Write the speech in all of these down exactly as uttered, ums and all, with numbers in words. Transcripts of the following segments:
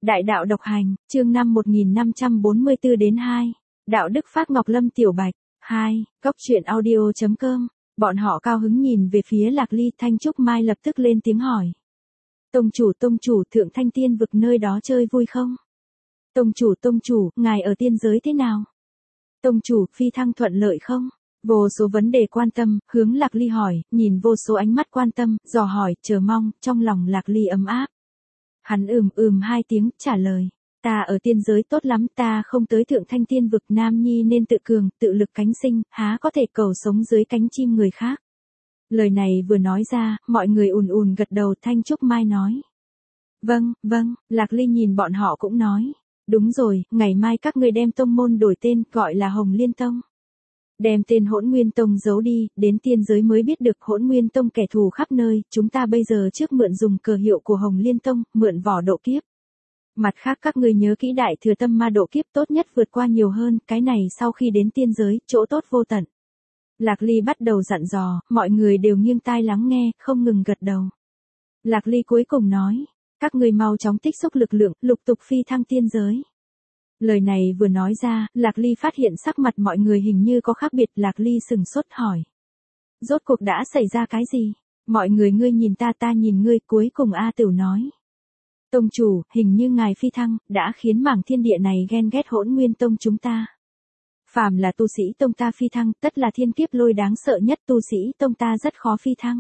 Đại đạo độc hành, chương năm một nghìn năm trăm bốn mươi tư đến hai. Đạo đức Phát Ngọc Lâm Tiểu Bạch. hai. Cốc truyện audio chấm com. Bọn họ cao hứng nhìn về phía Lạc Ly. Thanh Trúc Mai lập tức lên tiếng hỏi. Tông chủ tông chủ, Thượng Thanh Tiên vực nơi đó chơi vui không? Tông chủ tông chủ, ngài ở tiên giới thế nào? Tông chủ, phi thăng thuận lợi không? Vô số vấn đề quan tâm, hướng Lạc Ly hỏi, nhìn vô số ánh mắt quan tâm, dò hỏi, chờ mong, trong lòng Lạc Ly ấm áp. Hắn ừm ừm hai tiếng, trả lời. Ta ở tiên giới tốt lắm, ta không tới Thượng Thanh Tiên vực, nam nhi nên tự cường, tự lực cánh sinh, há có thể cầu sống dưới cánh chim người khác. Lời này vừa nói ra, mọi người ùn ùn gật đầu. Thanh Trúc Mai nói. Vâng, vâng, Lạc Ly nhìn bọn họ cũng nói. Đúng rồi, ngày mai các ngươi đem tông môn đổi tên, gọi là Hồng Liên Tông. Đem tên Hỗn Nguyên Tông giấu đi, đến tiên giới mới biết được Hỗn Nguyên Tông kẻ thù khắp nơi, chúng ta bây giờ trước mượn dùng cờ hiệu của Hồng Liên Tông, mượn vỏ độ kiếp. Mặt khác các ngươi nhớ kỹ đại thừa tâm ma độ kiếp tốt nhất vượt qua nhiều hơn, cái này sau khi đến tiên giới, chỗ tốt vô tận. Lạc Ly bắt đầu dặn dò, mọi người đều nghiêng tai lắng nghe, không ngừng gật đầu. Lạc Ly cuối cùng nói, các ngươi mau chóng tích xúc lực lượng, lục tục phi thăng tiên giới. Lời này vừa nói ra, Lạc Ly phát hiện sắc mặt mọi người hình như có khác biệt. Lạc Ly sừng sốt hỏi. Rốt cuộc đã xảy ra cái gì? Mọi người ngươi nhìn ta ta nhìn ngươi, cuối cùng A Tửu nói. Tông chủ, hình như ngài phi thăng, đã khiến mảng thiên địa này ghen ghét Hỗn Nguyên Tông chúng ta. Phàm là tu sĩ tông ta phi thăng, tất là thiên kiếp lôi đáng sợ nhất, tu sĩ tông ta rất khó phi thăng.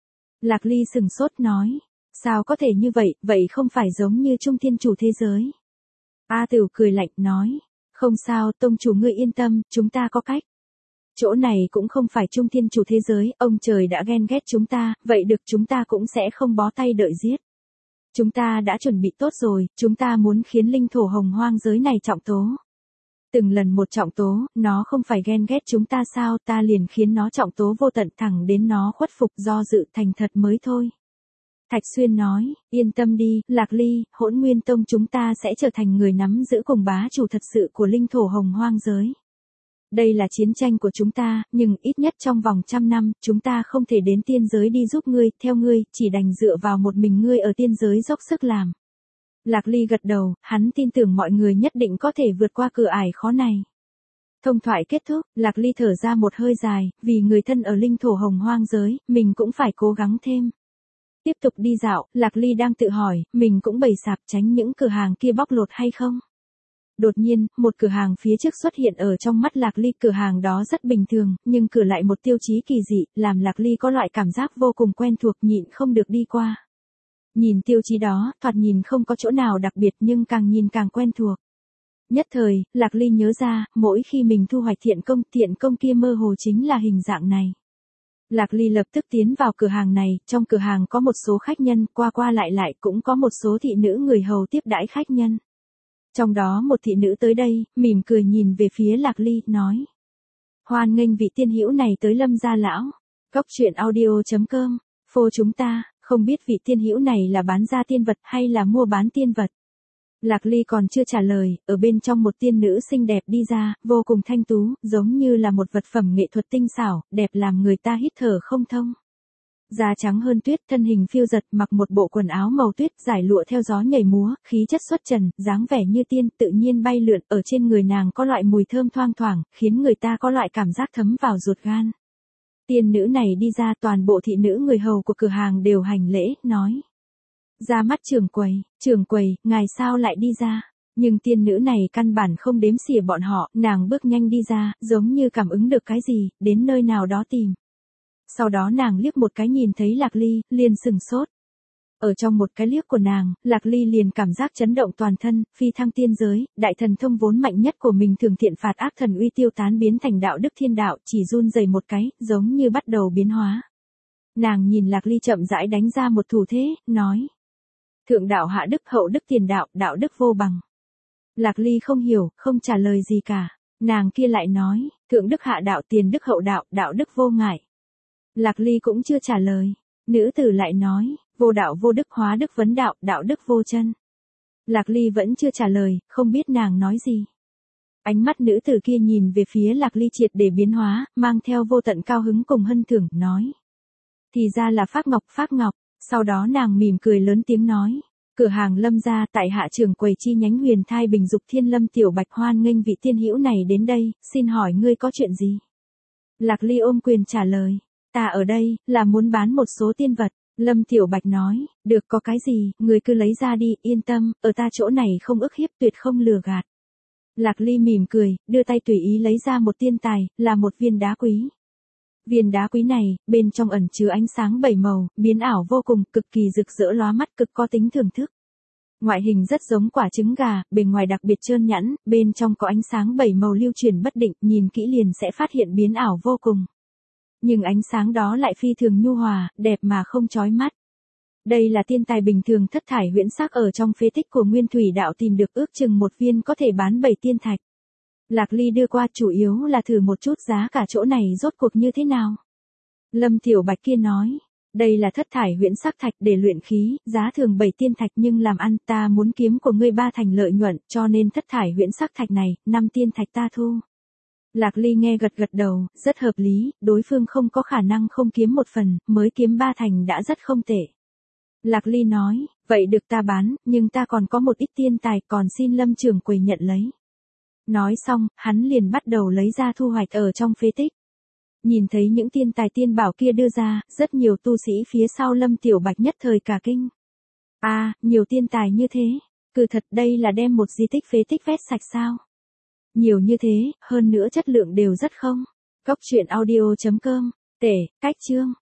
Lạc Ly sừng sốt nói. Sao có thể như vậy, vậy không phải giống như Trung Thiên Chủ thế giới. A Tửu cười lạnh nói, không sao, tông chủ ngươi yên tâm, chúng ta có cách. Chỗ này cũng không phải Trung Thiên Chủ thế giới, ông trời đã ghen ghét chúng ta, vậy được chúng ta cũng sẽ không bó tay đợi giết. Chúng ta đã chuẩn bị tốt rồi, chúng ta muốn khiến linh thổ hồng hoang giới này trọng tố. Từng lần một trọng tố, nó không phải ghen ghét chúng ta sao, ta liền khiến nó trọng tố vô tận thẳng đến nó khuất phục do dự thành thật mới thôi. Thạch Xuyên nói, yên tâm đi, Lạc Ly, Hỗn Nguyên Tông chúng ta sẽ trở thành người nắm giữ cùng bá chủ thật sự của linh thổ hồng hoang giới. Đây là chiến tranh của chúng ta, nhưng ít nhất trong vòng trăm năm, chúng ta không thể đến tiên giới đi giúp ngươi, theo ngươi, chỉ đành dựa vào một mình ngươi ở tiên giới dốc sức làm. Lạc Ly gật đầu, hắn tin tưởng mọi người nhất định có thể vượt qua cửa ải khó này. Thông thoại kết thúc, Lạc Ly thở ra một hơi dài, vì người thân ở linh thổ hồng hoang giới, mình cũng phải cố gắng thêm. Tiếp tục đi dạo, Lạc Ly đang tự hỏi, mình cũng bày sạp tránh những cửa hàng kia bóc lột hay không? Đột nhiên, một cửa hàng phía trước xuất hiện ở trong mắt Lạc Ly, cửa hàng đó rất bình thường, nhưng cửa lại một tiêu chí kỳ dị, làm Lạc Ly có loại cảm giác vô cùng quen thuộc, nhịn không được đi qua. Nhìn tiêu chí đó, thoạt nhìn không có chỗ nào đặc biệt nhưng càng nhìn càng quen thuộc. Nhất thời, Lạc Ly nhớ ra, mỗi khi mình thu hoạch thiện công, thiện công kia mơ hồ chính là hình dạng này. Lạc Ly lập tức tiến vào cửa hàng này, trong cửa hàng có một số khách nhân, qua qua lại lại cũng có một số thị nữ người hầu tiếp đãi khách nhân. Trong đó một thị nữ tới đây, mỉm cười nhìn về phía Lạc Ly, nói. Hoan nghênh vị tiên hữu này tới Lâm gia lão. Cốc truyện audio chấm com, phô chúng ta, không biết vị tiên hữu này là bán ra tiên vật hay là mua bán tiên vật. Lạc Ly còn chưa trả lời, ở bên trong một tiên nữ xinh đẹp đi ra, vô cùng thanh tú, giống như là một vật phẩm nghệ thuật tinh xảo, đẹp làm người ta hít thở không thông. Da trắng hơn tuyết, thân hình phiêu giật, mặc một bộ quần áo màu tuyết, giải lụa theo gió nhảy múa, khí chất xuất trần, dáng vẻ như tiên, tự nhiên bay lượn, ở trên người nàng có loại mùi thơm thoang thoảng, khiến người ta có loại cảm giác thấm vào ruột gan. Tiên nữ này đi ra, toàn bộ thị nữ người hầu của cửa hàng đều hành lễ, nói. Ra mắt trưởng quầy, trưởng quầy, ngài sao lại đi ra? Nhưng tiên nữ này căn bản không đếm xỉa bọn họ, nàng bước nhanh đi ra, giống như cảm ứng được cái gì, đến nơi nào đó tìm. Sau đó nàng liếc một cái nhìn thấy Lạc Ly, liền sừng sốt. Ở trong một cái liếc của nàng, Lạc Ly liền cảm giác chấn động toàn thân, phi thăng tiên giới, đại thần thông vốn mạnh nhất của mình thường thiện phạt ác thần uy tiêu tán biến thành đạo đức thiên đạo, chỉ run rẩy một cái, giống như bắt đầu biến hóa. Nàng nhìn Lạc Ly chậm rãi đánh ra một thủ thế, nói. Thượng đạo hạ đức, hậu đức tiền đạo, đạo đức vô bằng. Lạc Ly không hiểu, không trả lời gì cả. Nàng kia lại nói, thượng đức hạ đạo, tiền đức hậu đạo, đạo đức vô ngại. Lạc Ly cũng chưa trả lời. Nữ tử lại nói, vô đạo vô đức hóa đức vấn đạo, đạo đức vô chân. Lạc Ly vẫn chưa trả lời, không biết nàng nói gì. Ánh mắt nữ tử kia nhìn về phía Lạc Ly triệt để biến hóa, mang theo vô tận cao hứng cùng hân thưởng, nói. Thì ra là Phát Ngọc, Phát Ngọc. Sau đó nàng mỉm cười lớn tiếng nói. Cửa hàng Lâm gia tại hạ trưởng quầy chi nhánh Huyền Thai Bình Dục Thiên Lâm Tiểu Bạch hoan nghênh vị tiên hữu này đến đây, xin hỏi ngươi có chuyện gì? Lạc Ly ôm quyền trả lời, ta ở đây, là muốn bán một số tiên vật. Lâm Tiểu Bạch nói, được có cái gì, người cứ lấy ra đi, yên tâm, ở ta chỗ này không ức hiếp tuyệt không lừa gạt. Lạc Ly mỉm cười, đưa tay tùy ý lấy ra một tiên tài, là một viên đá quý. Viên đá quý này, bên trong ẩn chứa ánh sáng bảy màu, biến ảo vô cùng, cực kỳ rực rỡ lóa mắt, cực có tính thưởng thức. Ngoại hình rất giống quả trứng gà, bề ngoài đặc biệt trơn nhẵn, bên trong có ánh sáng bảy màu lưu chuyển bất định, nhìn kỹ liền sẽ phát hiện biến ảo vô cùng. Nhưng ánh sáng đó lại phi thường nhu hòa, đẹp mà không chói mắt. Đây là tiên tài bình thường thất thải huyễn sắc ở trong phế tích của Nguyên Thủy Đạo tìm được, ước chừng một viên có thể bán bảy tiên thạch. Lạc Ly đưa qua chủ yếu là thử một chút giá cả chỗ này rốt cuộc như thế nào. Lâm Tiểu Bạch kia nói, đây là thất thải huyễn sắc thạch để luyện khí, giá thường bảy tiên thạch nhưng làm ăn ta muốn kiếm của ngươi ba thành lợi nhuận, cho nên thất thải huyễn sắc thạch này, năm tiên thạch ta thu. Lạc Ly nghe gật gật đầu, rất hợp lý, đối phương không có khả năng không kiếm một phần, mới kiếm ba thành đã rất không tệ. Lạc Ly nói, vậy được ta bán, nhưng ta còn có một ít tiên tài, còn xin Lâm trưởng quầy nhận lấy. Nói xong, hắn liền bắt đầu lấy ra thu hoạch ở trong phế tích. Nhìn thấy những tiên tài tiên bảo kia đưa ra, rất nhiều tu sĩ phía sau Lâm Tiểu Bạch nhất thời cả kinh. A, à, nhiều tiên tài như thế, cứ thật đây là đem một di tích phế tích vét sạch sao? Nhiều như thế, hơn nữa chất lượng đều rất không. Cốc truyện audio chấm com, tể, cách chương.